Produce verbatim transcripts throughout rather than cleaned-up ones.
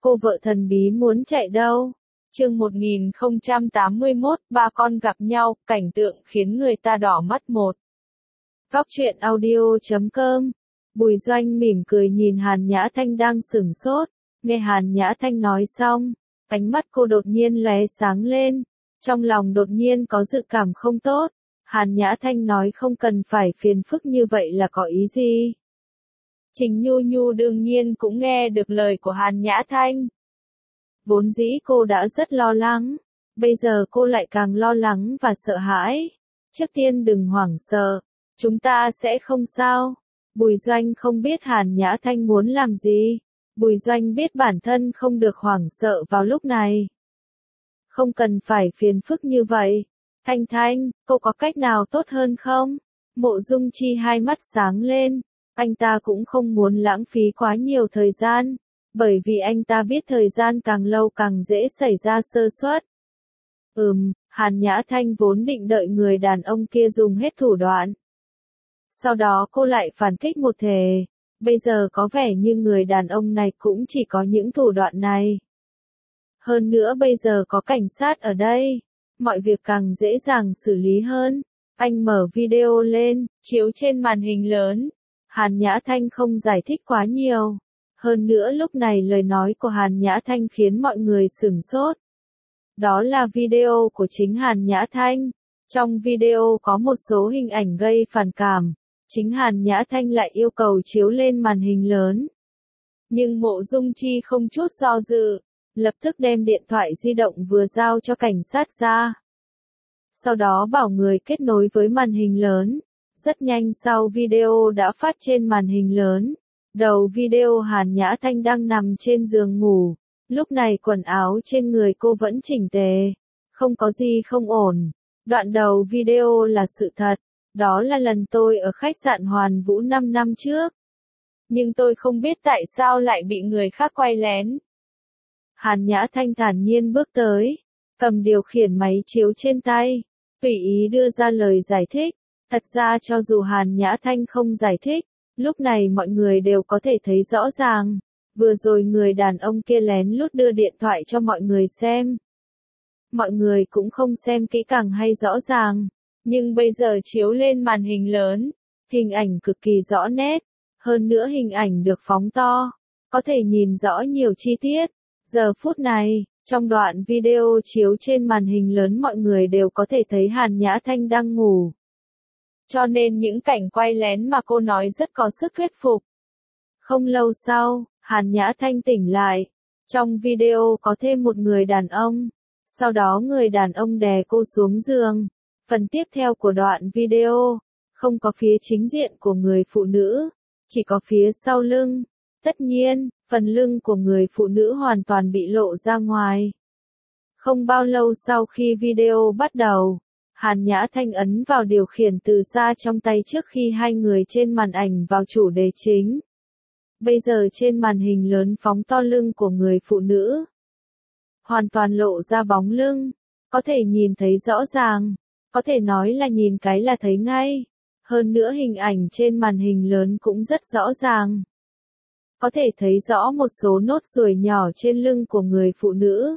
Cô vợ thần bí muốn chạy đâu? Chương một nghìn không trăm tám mươi mốt, ba con gặp nhau, cảnh tượng khiến người ta đỏ mắt một. Góc truyện audio chấm com. Bùi Doanh mỉm cười nhìn Hàn Nhã Thanh đang sửng sốt, nghe Hàn Nhã Thanh nói xong, ánh mắt cô đột nhiên lóe sáng lên, trong lòng đột nhiên có dự cảm không tốt. Hàn Nhã Thanh nói không cần phải phiền phức như vậy là có ý gì? Trình Nhu Nhu đương nhiên cũng nghe được lời của Hàn Nhã Thanh. Vốn dĩ cô đã rất lo lắng, bây giờ cô lại càng lo lắng và sợ hãi. Trước tiên đừng hoảng sợ, chúng ta sẽ không sao. Bùi Doanh không biết Hàn Nhã Thanh muốn làm gì. Bùi Doanh biết bản thân không được hoảng sợ vào lúc này. Không cần phải phiền phức như vậy. Thanh Thanh, cô có cách nào tốt hơn không? Mộ Dung Chi hai mắt sáng lên. Anh ta cũng không muốn lãng phí quá nhiều thời gian, bởi vì anh ta biết thời gian càng lâu càng dễ xảy ra sơ suất. Ừm, Hàn Nhã Thanh vốn định đợi người đàn ông kia dùng hết thủ đoạn. Sau đó cô lại phản kích một thể. Bây giờ có vẻ như người đàn ông này cũng chỉ có những thủ đoạn này. Hơn nữa bây giờ có cảnh sát ở đây, mọi việc càng dễ dàng xử lý hơn. Anh mở video lên, chiếu trên màn hình lớn. Hàn Nhã Thanh không giải thích quá nhiều. Hơn nữa lúc này lời nói của Hàn Nhã Thanh khiến mọi người sửng sốt. Đó là video của chính Hàn Nhã Thanh. Trong video có một số hình ảnh gây phản cảm. Chính Hàn Nhã Thanh lại yêu cầu chiếu lên màn hình lớn. Nhưng Mộ Dung Chi không chút do dự, lập tức đem điện thoại di động vừa giao cho cảnh sát ra. Sau đó bảo người kết nối với màn hình lớn. Rất nhanh sau video đã phát trên màn hình lớn. Đầu video Hàn Nhã Thanh đang nằm trên giường ngủ. Lúc này quần áo trên người cô vẫn chỉnh tề. Không có gì không ổn. Đoạn đầu video là sự thật. Đó là lần tôi ở khách sạn Hoàn Vũ năm năm trước. Nhưng tôi không biết tại sao lại bị người khác quay lén. Hàn Nhã Thanh thản nhiên bước tới. Cầm điều khiển máy chiếu trên tay. Tùy ý đưa ra lời giải thích. Thật ra cho dù Hàn Nhã Thanh không giải thích, lúc này mọi người đều có thể thấy rõ ràng. Vừa rồi người đàn ông kia lén lút đưa điện thoại cho mọi người xem. Mọi người cũng không xem kỹ càng hay rõ ràng. Nhưng bây giờ chiếu lên màn hình lớn, hình ảnh cực kỳ rõ nét. Hơn nữa hình ảnh được phóng to, có thể nhìn rõ nhiều chi tiết. Giờ phút này, trong đoạn video chiếu trên màn hình lớn mọi người đều có thể thấy Hàn Nhã Thanh đang ngủ. Cho nên những cảnh quay lén mà cô nói rất có sức thuyết phục. Không lâu sau, Hàn Nhã Thanh tỉnh lại. Trong video có thêm một người đàn ông. Sau đó người đàn ông đè cô xuống giường. Phần tiếp theo của đoạn video, không có phía chính diện của người phụ nữ, chỉ có phía sau lưng. Tất nhiên, phần lưng của người phụ nữ hoàn toàn bị lộ ra ngoài. Không bao lâu sau khi video bắt đầu, Hàn Nhã Thanh ấn vào điều khiển từ xa trong tay trước khi hai người trên màn ảnh vào chủ đề chính. Bây giờ trên màn hình lớn phóng to lưng của người phụ nữ. Hoàn toàn lộ ra bóng lưng, có thể nhìn thấy rõ ràng, có thể nói là nhìn cái là thấy ngay. Hơn nữa hình ảnh trên màn hình lớn cũng rất rõ ràng. Có thể thấy rõ một số nốt ruồi nhỏ trên lưng của người phụ nữ.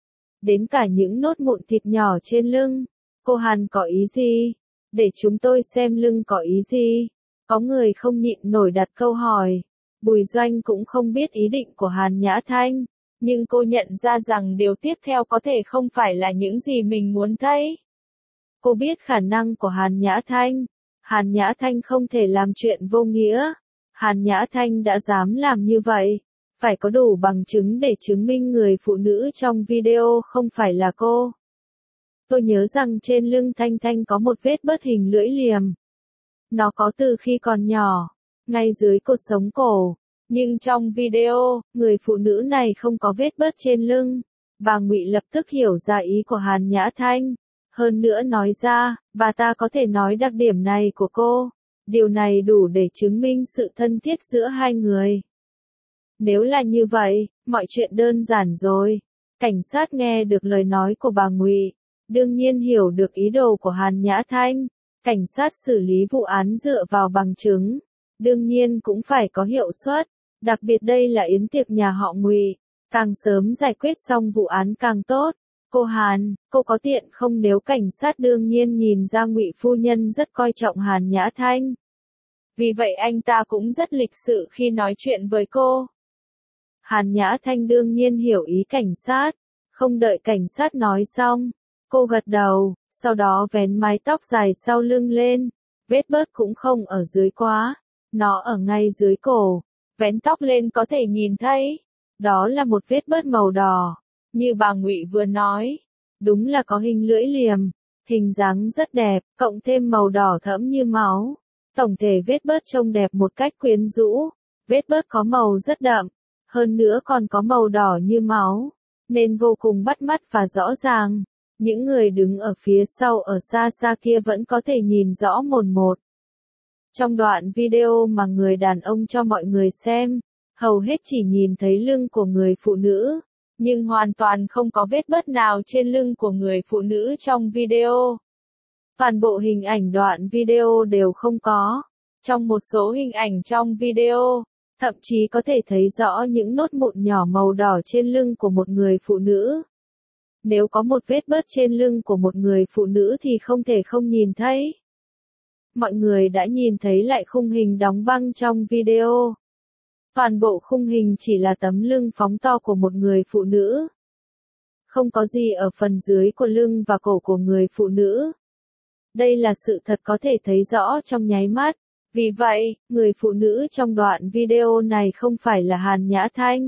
Đến cả những nốt mụn thịt nhỏ trên lưng. Cô Hàn có ý gì? Để chúng tôi xem lưng có ý gì? Có người không nhịn nổi đặt câu hỏi. Bùi Doanh cũng không biết ý định của Hàn Nhã Thanh. Nhưng cô nhận ra rằng điều tiếp theo có thể không phải là những gì mình muốn thấy. Cô biết khả năng của Hàn Nhã Thanh. Hàn Nhã Thanh không thể làm chuyện vô nghĩa. Hàn Nhã Thanh đã dám làm như vậy. Phải có đủ bằng chứng để chứng minh người phụ nữ trong video không phải là cô. Tôi nhớ rằng trên lưng Thanh Thanh có một vết bớt hình lưỡi liềm. Nó có từ khi còn nhỏ, ngay dưới cột sống cổ. Nhưng trong video, người phụ nữ này không có vết bớt trên lưng. Bà Ngụy lập tức hiểu ra ý của Hàn Nhã Thanh. Hơn nữa nói ra, bà ta có thể nói đặc điểm này của cô. Điều này đủ để chứng minh sự thân thiết giữa hai người. Nếu là như vậy, mọi chuyện đơn giản rồi. Cảnh sát nghe được lời nói của bà Ngụy, đương nhiên hiểu được ý đồ của Hàn Nhã Thanh. Cảnh sát xử lý vụ án dựa vào bằng chứng, đương nhiên cũng phải có hiệu suất. Đặc biệt đây là yến tiệc nhà họ Ngụy, Càng sớm giải quyết xong vụ án càng tốt. Cô Hàn, cô có tiện không? Nếu cảnh sát đương nhiên nhìn ra Ngụy phu nhân rất coi trọng Hàn Nhã Thanh. Vì vậy anh ta cũng rất lịch sự khi nói chuyện với cô. Hàn Nhã Thanh đương nhiên hiểu ý cảnh sát. Không đợi cảnh sát nói xong, cô gật đầu, sau đó vén mái tóc dài sau lưng lên. Vết bớt cũng không ở dưới quá, nó ở ngay dưới cổ. Vén tóc lên có thể nhìn thấy. Đó là một vết bớt màu đỏ. Như bà Ngụy vừa nói, đúng là có hình lưỡi liềm, hình dáng rất đẹp, cộng thêm màu đỏ thẫm như máu. Tổng thể vết bớt trông đẹp một cách quyến rũ, vết bớt có màu rất đậm, hơn nữa còn có màu đỏ như máu, nên vô cùng bắt mắt và rõ ràng. Những người đứng ở phía sau ở xa xa kia vẫn có thể nhìn rõ mồn một. Trong đoạn video mà người đàn ông cho mọi người xem, hầu hết chỉ nhìn thấy lưng của người phụ nữ, nhưng hoàn toàn không có vết bớt nào trên lưng của người phụ nữ trong video. Toàn bộ hình ảnh đoạn video đều không có. Trong một số hình ảnh trong video, thậm chí có thể thấy rõ những nốt mụn nhỏ màu đỏ trên lưng của một người phụ nữ. Nếu có một vết bớt trên lưng của một người phụ nữ thì không thể không nhìn thấy. Mọi người đã nhìn thấy lại khung hình đóng băng trong video. Toàn bộ khung hình chỉ là tấm lưng phóng to của một người phụ nữ. Không có gì ở phần dưới của lưng và cổ của người phụ nữ. Đây là sự thật có thể thấy rõ trong nháy mắt. Vì vậy, người phụ nữ trong đoạn video này không phải là Hàn Nhã Thanh,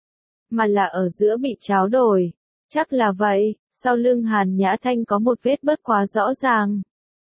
mà là ở giữa bị tráo đổi. Chắc là vậy, sau lưng Hàn Nhã Thanh có một vết bớt quá rõ ràng.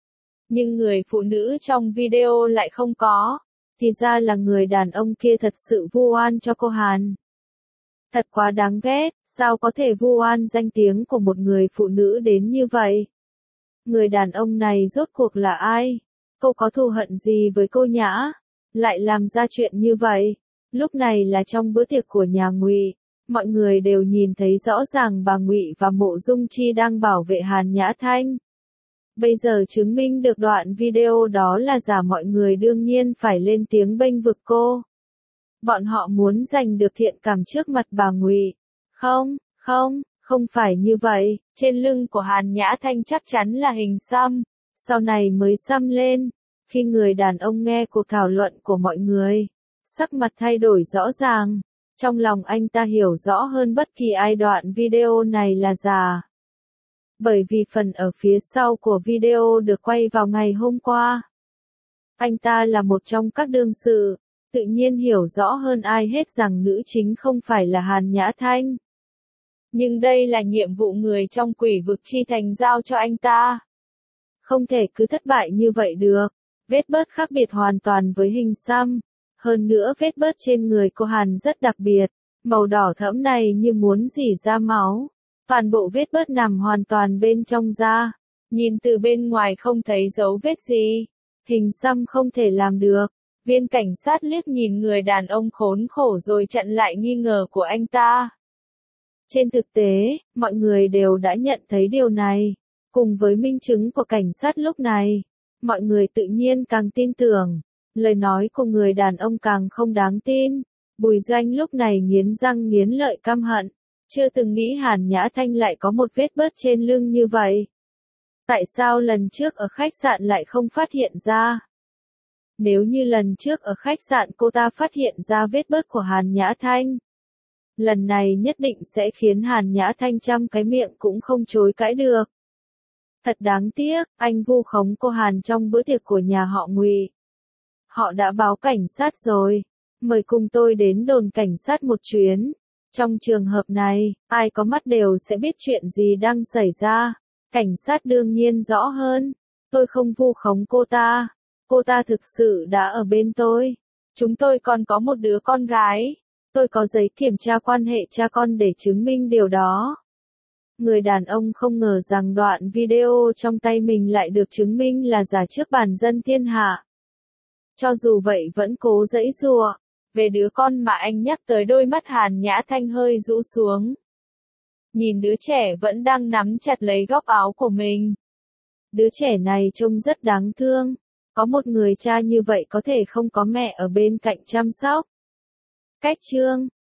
Nhưng người phụ nữ trong video lại không có. Thì ra là người đàn ông kia thật sự vu oan cho cô Hàn. Thật quá đáng ghét, sao có thể vu oan danh tiếng của một người phụ nữ đến như vậy? Người đàn ông này rốt cuộc là ai? Cô có thù hận gì với cô Nhã? Lại làm ra chuyện như vậy? Lúc này là trong bữa tiệc của nhà Ngụy, mọi người đều nhìn thấy rõ ràng bà Ngụy và Mộ Dung Chi đang bảo vệ Hàn Nhã Thanh. Bây giờ chứng minh được đoạn video đó là giả, mọi người đương nhiên phải lên tiếng bênh vực cô. Bọn họ muốn giành được thiện cảm trước mặt bà Ngụy. Không, không, không phải như vậy, trên lưng của Hàn Nhã Thanh chắc chắn là hình xăm, sau này mới xăm lên. Khi người đàn ông nghe cuộc thảo luận của mọi người, sắc mặt thay đổi rõ ràng. Trong lòng anh ta hiểu rõ hơn bất kỳ ai đoạn video này là giả. Bởi vì phần ở phía sau của video được quay vào ngày hôm qua. Anh ta là một trong các đương sự, tự nhiên hiểu rõ hơn ai hết rằng nữ chính không phải là Hàn Nhã Thanh. Nhưng đây là nhiệm vụ người trong Quỷ Vực Chi Thành giao cho anh ta. Không thể cứ thất bại như vậy được. Vết bớt khác biệt hoàn toàn với hình xăm. Hơn nữa vết bớt trên người cô Hàn rất đặc biệt. Màu đỏ thẫm này như muốn rỉ ra máu. Toàn bộ vết bớt nằm hoàn toàn bên trong da. Nhìn từ bên ngoài không thấy dấu vết gì. Hình xăm không thể làm được. Viên cảnh sát liếc nhìn người đàn ông khốn khổ rồi chặn lại nghi ngờ của anh ta. Trên thực tế, mọi người đều đã nhận thấy điều này. Cùng với minh chứng của cảnh sát lúc này, mọi người tự nhiên càng tin tưởng. Lời nói của người đàn ông càng không đáng tin. Bùi Doanh lúc này nghiến răng nghiến lợi căm hận. Chưa từng nghĩ Hàn Nhã Thanh lại có một vết bớt trên lưng như vậy. Tại sao lần trước ở khách sạn lại không phát hiện ra? Nếu như lần trước ở khách sạn cô ta phát hiện ra vết bớt của Hàn Nhã Thanh, lần này nhất định sẽ khiến Hàn Nhã Thanh trăm cái miệng cũng không chối cãi được. Thật đáng tiếc, anh vu khống cô Hàn trong bữa tiệc của nhà họ Ngụy. Họ đã báo cảnh sát rồi. Mời cùng tôi đến đồn cảnh sát một chuyến. Trong trường hợp này, ai có mắt đều sẽ biết chuyện gì đang xảy ra. Cảnh sát đương nhiên rõ hơn. Tôi không vu khống cô ta. Cô ta thực sự đã ở bên tôi. Chúng tôi còn có một đứa con gái. Tôi có giấy kiểm tra quan hệ cha con để chứng minh điều đó. Người đàn ông không ngờ rằng đoạn video trong tay mình lại được chứng minh là giả trước bàn dân thiên hạ. Cho dù vậy vẫn cố giãy giụa. Về đứa con mà anh nhắc tới, đôi mắt Hàn Nhã Thanh hơi rũ xuống. Nhìn đứa trẻ vẫn đang nắm chặt lấy góc áo của mình. Đứa trẻ này trông rất đáng thương. Có một người cha như vậy có thể không có mẹ ở bên cạnh chăm sóc. Cách chương